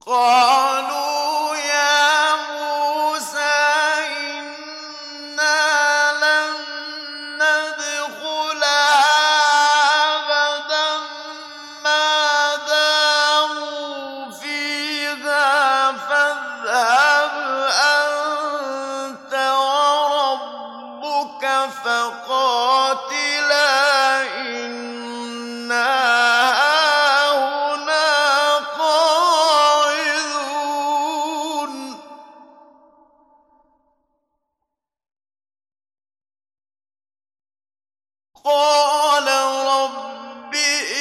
قَالُوا يَا مُوسَىٰ إِنَّا لَن نَّدْخُلَهَا أَبَدًا مَّا دَامُوا فِيهَا فاذْهَبْ أَنتَ وَرَبُّكَ فَقَاتِلَا إِنَّا هَاهُنَا قَاعِدُونَ قَالَ رَبِّ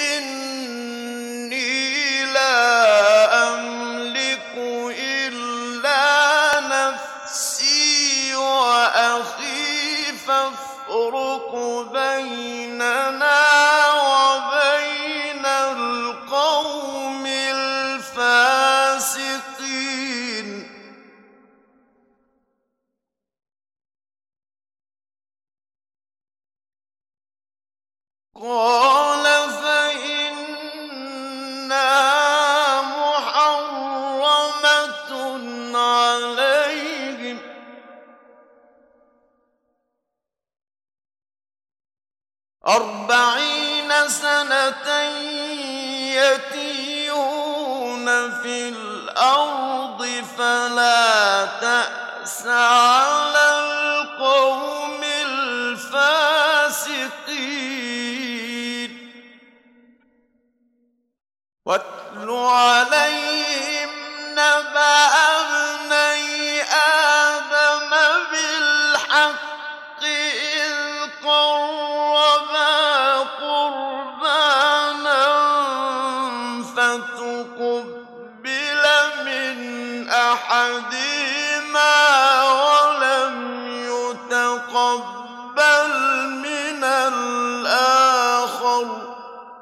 إِنِّي لَا أَمْلِكُ إِلَّا نَفْسِي وَأَخِي فَافْرُقْ بَيْنَنَا وَبَيْنَ الْقَوْمِ الْفَاسِقِينَ قَالَ فَإِنَّهَا مُحَرَّمَةٌ عَلَيْهِمْ 40 سَنَةً يَتِيهُونَ فِي الْأَرْضِ فَلَا تَأْسَ عَلَى الْقَوْمِ الْفَاسِقِينَ وَاتْلُ عَلَيْهِمْ نَبَأَ ابْنَيْ آدَمَ بِالْحَقِّ إِذْ قَرَّبَا قُرْبَانًا فَتُقُبِّلَ مِنْ أَحَدِهِمَا وَلَمْ يُتَقَبَّلْ مِنَ الْآخَرِ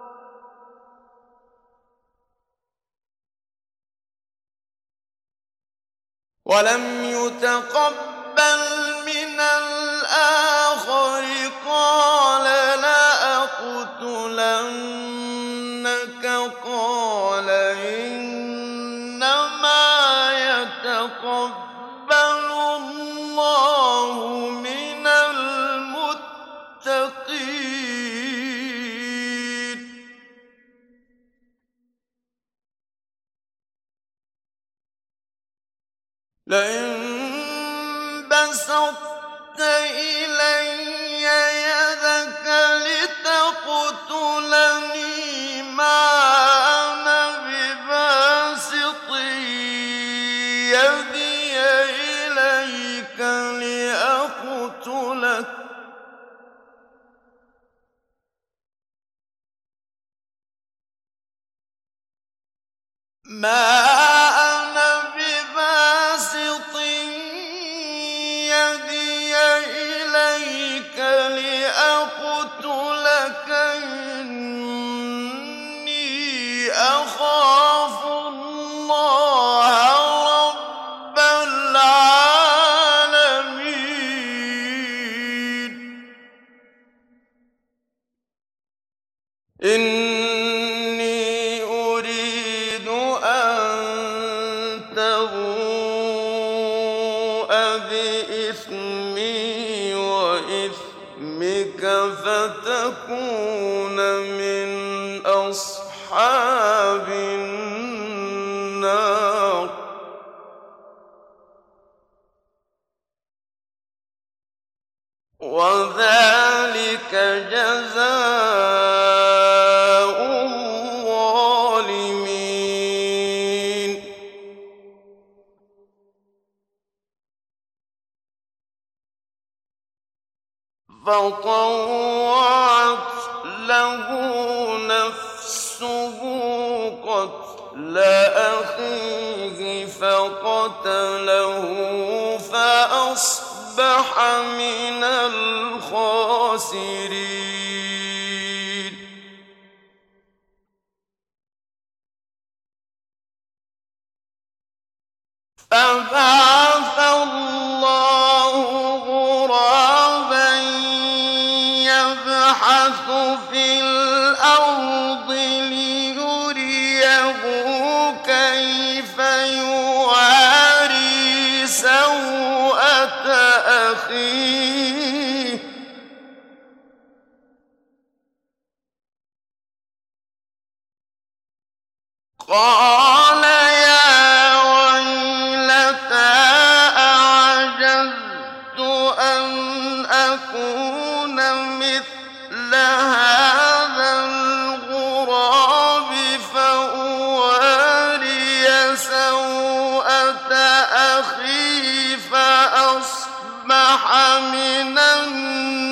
قَالَ لَأَقْتُلَنَّكَ قَالَ إِنَّمَا يَتَقَبَّلُ اللَّهُ مِنَ الْمُتَّقِينَ لَئِن بَسَطتَ إِلَيَّ يَدَكَ لِتَقْتُلَنِي مَا أَنَا بِبَاسِطٍ يَدِيَ إِلَيْكَ لِأَقْتُلَكَ إِنِّي أَخَافُ اللَّهَ رَبَّ الْعَالَمِينَ إِنِّي أُرِيدُ أَن تَبُوءَ بِإِثْمِي وَإِثْمِكَ فَتَكُونَ مِنْ أَصْحَابِ النَّارِ وَذَٰلِكَ جَزَاءُ الظَّالِمِينَ فَطَوَّعَتْ لَهُ نَفْسُهُ قَتْلَ أَخِيهِ فَقَتَلَهُ فَأَصْبَحَ مِنَ الْخَاسِرِينَ فَبَعَثَ اللَّهُ غُرَابًا يَبْحَثُ فِي الْأَرْضِ لِيُرِيَهُ كَيْفَ قَالَ يَا وَيْلَتَىٰ أَعَجَزْتُ أَنْ أَكُونَ مِثْلَ هَٰذَا الْغُرَابِ فَأُوَارِيَ سَوْءَةَ أَخِي فَأَصْبَحَ مِنَ النَّادِمِينَ